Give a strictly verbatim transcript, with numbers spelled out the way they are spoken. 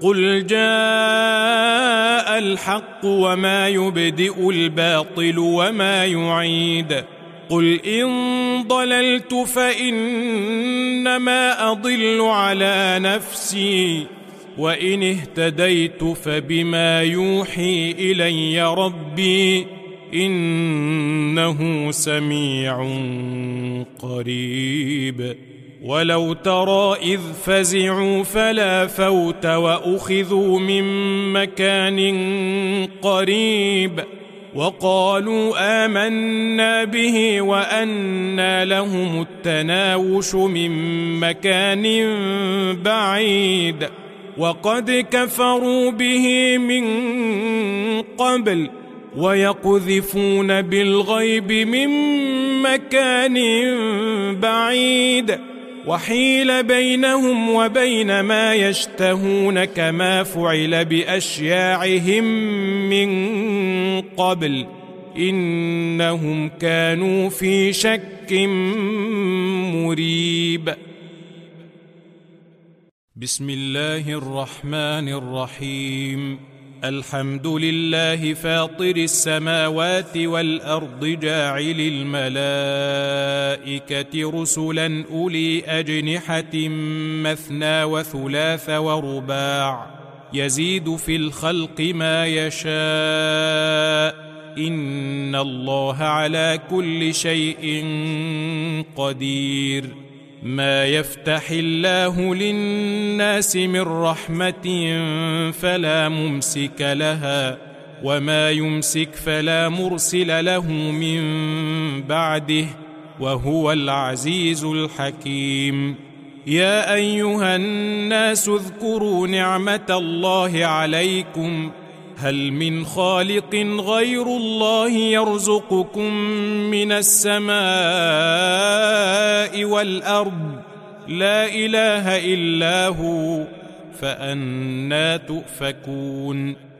قل جاء الحق وما يبدئ الباطل وما يعيد قل إن ضللت فإنما أضل على نفسي وإن اهتديت فبما يوحي إلي ربي إنه سميع قريب ولو ترى إذ فزعوا فلا فوت وأخذوا من مكان قريب وقالوا آمنا به وأنى لهم التناوش من مكان بعيد وقد كفروا به من قبل ويقذفون بالغيب من مكان بعيد وحيل بينهم وبين ما يشتهون كما فعل بأشياعهم من قبل إنهم كانوا في شك مريب. بسم الله الرحمن الرحيم. الحمد لله فاطر السماوات والأرض جاعل الملائكة رسلا أولي أجنحة مثنى وثلاث ورباع يزيد في الخلق ما يشاء إن الله على كل شيء قدير. ما يفتح الله للناس من رحمة فلا ممسك لها وما يمسك فلا مرسل له من بعده وهو العزيز الحكيم. يا أيها الناس اذكروا نعمة الله عليكم هل من خالق غير الله يرزقكم من السماء والأرض لا إله إلا هو فأنى تؤفكون.